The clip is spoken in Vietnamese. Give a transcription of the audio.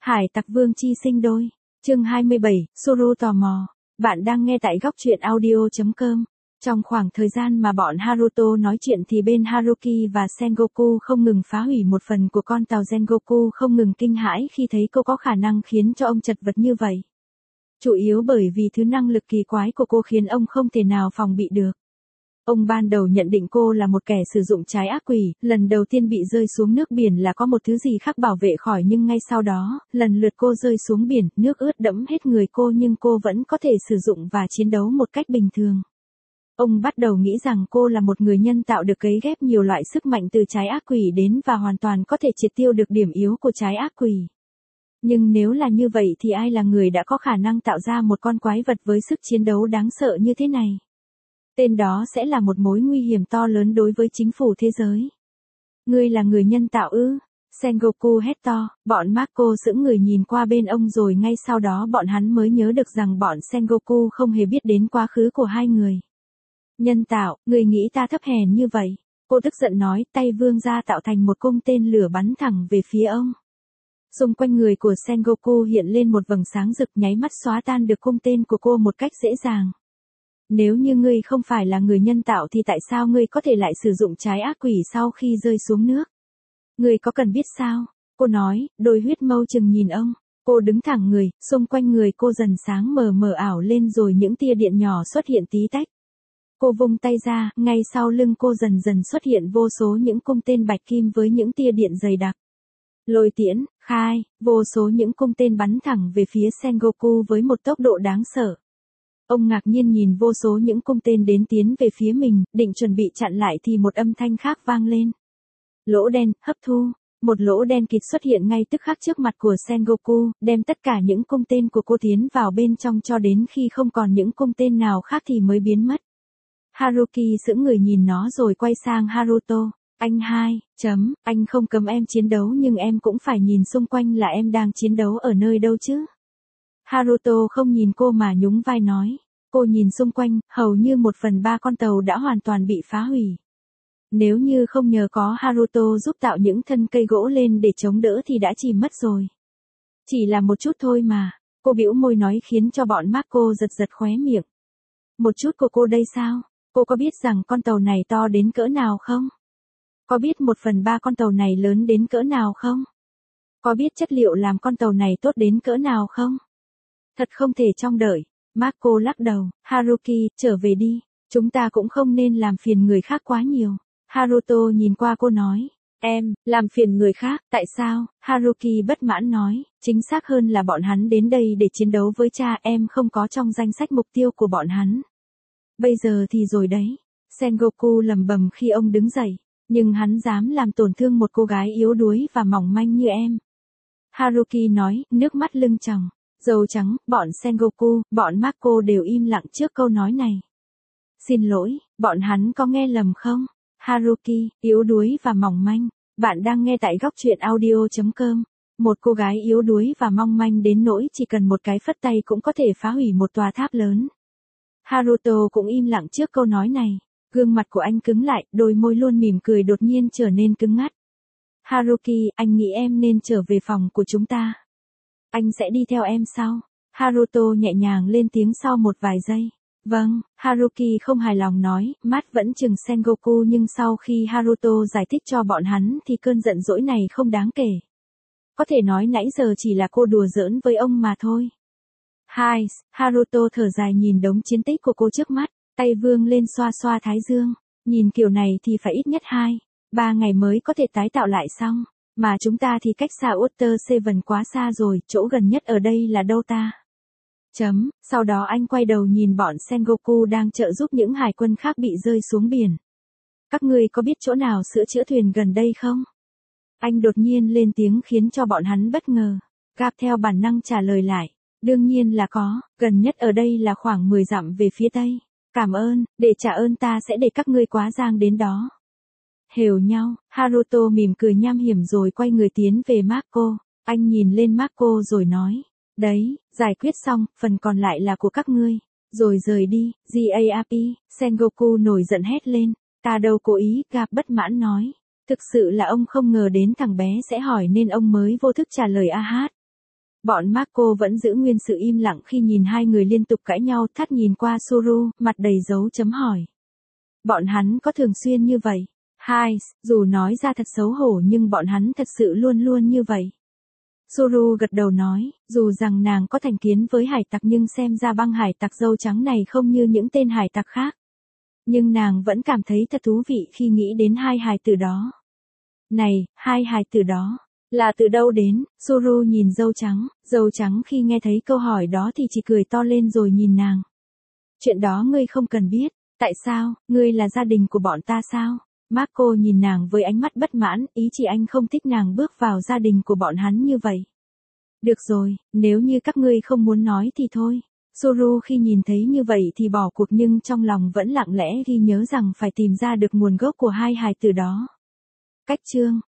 Hải tặc vương chi sinh đôi. Chương 27, Suru tò mò. Bạn đang nghe tại góc truyện audio.com. Trong khoảng thời gian mà bọn Haruto nói chuyện thì bên Haruki và Sengoku không ngừng phá hủy một phần của con tàu Sengoku, không ngừng kinh hãi khi thấy cô có khả năng khiến cho ông chật vật như vậy. Chủ yếu bởi vì thứ năng lực kỳ quái của cô khiến ông không thể nào phòng bị được. Ông ban đầu nhận định cô là một kẻ sử dụng trái ác quỷ, lần đầu tiên bị rơi xuống nước biển là có một thứ gì khác bảo vệ khỏi, nhưng ngay sau đó, lần lượt cô rơi xuống biển, nước ướt đẫm hết người cô nhưng cô vẫn có thể sử dụng và chiến đấu một cách bình thường. Ông bắt đầu nghĩ rằng cô là một người nhân tạo được cấy ghép nhiều loại sức mạnh từ trái ác quỷ đến và hoàn toàn có thể triệt tiêu được điểm yếu của trái ác quỷ. Nhưng nếu là như vậy thì ai là người đã có khả năng tạo ra một con quái vật với sức chiến đấu đáng sợ như thế này? Tên đó sẽ là một mối nguy hiểm to lớn đối với chính phủ thế giới. Ngươi là người nhân tạo ư? Sengoku hét to, bọn Marco sững người nhìn qua bên ông rồi ngay sau đó bọn hắn mới nhớ được rằng bọn Sengoku không hề biết đến quá khứ của hai người. Nhân tạo, người nghĩ ta thấp hèn như vậy? Cô tức giận nói, tay vươn ra tạo thành một cung tên lửa bắn thẳng về phía ông. Xung quanh người của Sengoku hiện lên một vầng sáng rực, nháy mắt xóa tan được cung tên của cô một cách dễ dàng. Nếu như ngươi không phải là người nhân tạo thì tại sao ngươi có thể lại sử dụng trái ác quỷ sau khi rơi xuống nước? Ngươi có cần biết sao? Cô nói, đôi huyết mâu chừng nhìn ông. Cô đứng thẳng người, xung quanh người cô dần sáng mờ mờ ảo lên rồi những tia điện nhỏ xuất hiện tí tách. Cô vung tay ra, ngay sau lưng cô dần dần xuất hiện vô số những cung tên bạch kim với những tia điện dày đặc. Lôi tiễn, khai, vô số những cung tên bắn thẳng về phía Sengoku với một tốc độ đáng sợ. Ông ngạc nhiên nhìn vô số những cung tên đến tiến về phía mình, định chuẩn bị chặn lại thì một âm thanh khác vang lên. Lỗ đen, hấp thu. Một lỗ đen kịt xuất hiện ngay tức khắc trước mặt của Sengoku, đem tất cả những cung tên của cô tiến vào bên trong cho đến khi không còn những cung tên nào khác thì mới biến mất. Haruki sững người nhìn nó rồi quay sang Haruto. Anh anh không cấm em chiến đấu nhưng em cũng phải nhìn xung quanh là em đang chiến đấu ở nơi đâu chứ. Haruto không nhìn cô mà nhún vai nói. Cô nhìn xung quanh, hầu như 1/3 con tàu đã hoàn toàn bị phá hủy. Nếu như không nhờ có Haruto giúp tạo những thân cây gỗ lên để chống đỡ thì đã chìm mất rồi. Chỉ là một chút thôi mà, cô bĩu môi nói khiến cho bọn Marco giật giật khóe miệng. Một chút của cô đây sao? Cô có biết rằng con tàu này to đến cỡ nào không? Có biết 1/3 con tàu này lớn đến cỡ nào không? Có biết chất liệu làm con tàu này tốt đến cỡ nào không? Thật không thể trông đợi. Marco lắc đầu, Haruki, trở về đi, chúng ta cũng không nên làm phiền người khác quá nhiều. Haruto nhìn qua cô nói, em, làm phiền người khác, tại sao? Haruki bất mãn nói, chính xác hơn là bọn hắn đến đây để chiến đấu với cha, em không có trong danh sách mục tiêu của bọn hắn. Bây giờ thì rồi đấy. Sengoku lẩm bẩm khi ông đứng dậy, nhưng hắn dám làm tổn thương một cô gái yếu đuối và mỏng manh như em. Haruki nói, nước mắt lưng tròng. Dâu trắng, bọn Sengoku, bọn Marco đều im lặng trước câu nói này. Xin lỗi, bọn hắn có nghe lầm không? Haruki, yếu đuối và mỏng manh. Bạn đang nghe tại góc truyện audio.com. Một cô gái yếu đuối và mong manh đến nỗi chỉ cần một cái phất tay cũng có thể phá hủy một tòa tháp lớn. Haruto cũng im lặng trước câu nói này. Gương mặt của anh cứng lại, đôi môi luôn mỉm cười đột nhiên trở nên cứng ngắt. Haruki, anh nghĩ em nên trở về phòng của chúng ta. Anh sẽ đi theo em sau. Haruto nhẹ nhàng lên tiếng sau một vài giây. Vâng, Haruki không hài lòng nói, mắt vẫn chừng Sengoku nhưng sau khi Haruto giải thích cho bọn hắn thì cơn giận dỗi này không đáng kể. Có thể nói nãy giờ chỉ là cô đùa giỡn với ông mà thôi. Haruto thở dài nhìn đống chiến tích của cô trước mắt, tay vươn lên xoa xoa thái dương. Nhìn kiểu này thì phải ít nhất 2-3 ngày mới có thể tái tạo lại xong. Mà chúng ta thì cách xa Water Seven quá xa rồi, chỗ gần nhất ở đây là đâu ta? Sau đó anh quay đầu nhìn bọn Sengoku đang trợ giúp những hải quân khác bị rơi xuống biển. Các ngươi có biết chỗ nào sửa chữa thuyền gần đây không? Anh đột nhiên lên tiếng khiến cho bọn hắn bất ngờ. Gap theo bản năng trả lời lại. Đương nhiên là có, gần nhất ở đây là khoảng 10 dặm về phía tây. Cảm ơn, để trả ơn ta sẽ để các ngươi quá giang đến đó. Hều nhau, Haruto mỉm cười nham hiểm rồi quay người tiến về Marco. Anh nhìn lên Marco rồi nói. Đấy, giải quyết xong, phần còn lại là của các ngươi. Rồi rời đi, GAP, Sengoku nổi giận hét lên. Ta đâu cố ý, Gap bất mãn nói. Thực sự là ông không ngờ đến thằng bé sẽ hỏi nên ông mới vô thức trả lời a hát. Bọn Marco vẫn giữ nguyên sự im lặng khi nhìn hai người liên tục cãi nhau, Thắt nhìn qua Suru, mặt đầy dấu chấm hỏi. Bọn hắn có thường xuyên như vậy? Hai, dù nói ra thật xấu hổ nhưng bọn hắn thật sự luôn luôn như vậy. Suru gật đầu nói, dù rằng nàng có thành kiến với hải tặc nhưng xem ra băng hải tặc dâu trắng này không như những tên hải tặc khác. Nhưng nàng vẫn cảm thấy thật thú vị khi nghĩ đến hai hài tử đó. Này, hai hài tử đó, là từ đâu đến? Suru nhìn dâu trắng khi nghe thấy câu hỏi đó thì chỉ cười to lên rồi nhìn nàng. Chuyện đó ngươi không cần biết, tại sao, ngươi là gia đình của bọn ta sao? Marco nhìn nàng với ánh mắt bất mãn, ý chỉ anh không thích nàng bước vào gia đình của bọn hắn như vậy. Được rồi, nếu như các ngươi không muốn nói thì thôi. Suru khi nhìn thấy như vậy thì bỏ cuộc nhưng trong lòng vẫn lặng lẽ ghi nhớ rằng phải tìm ra được nguồn gốc của hai hài tử đó. Cách chương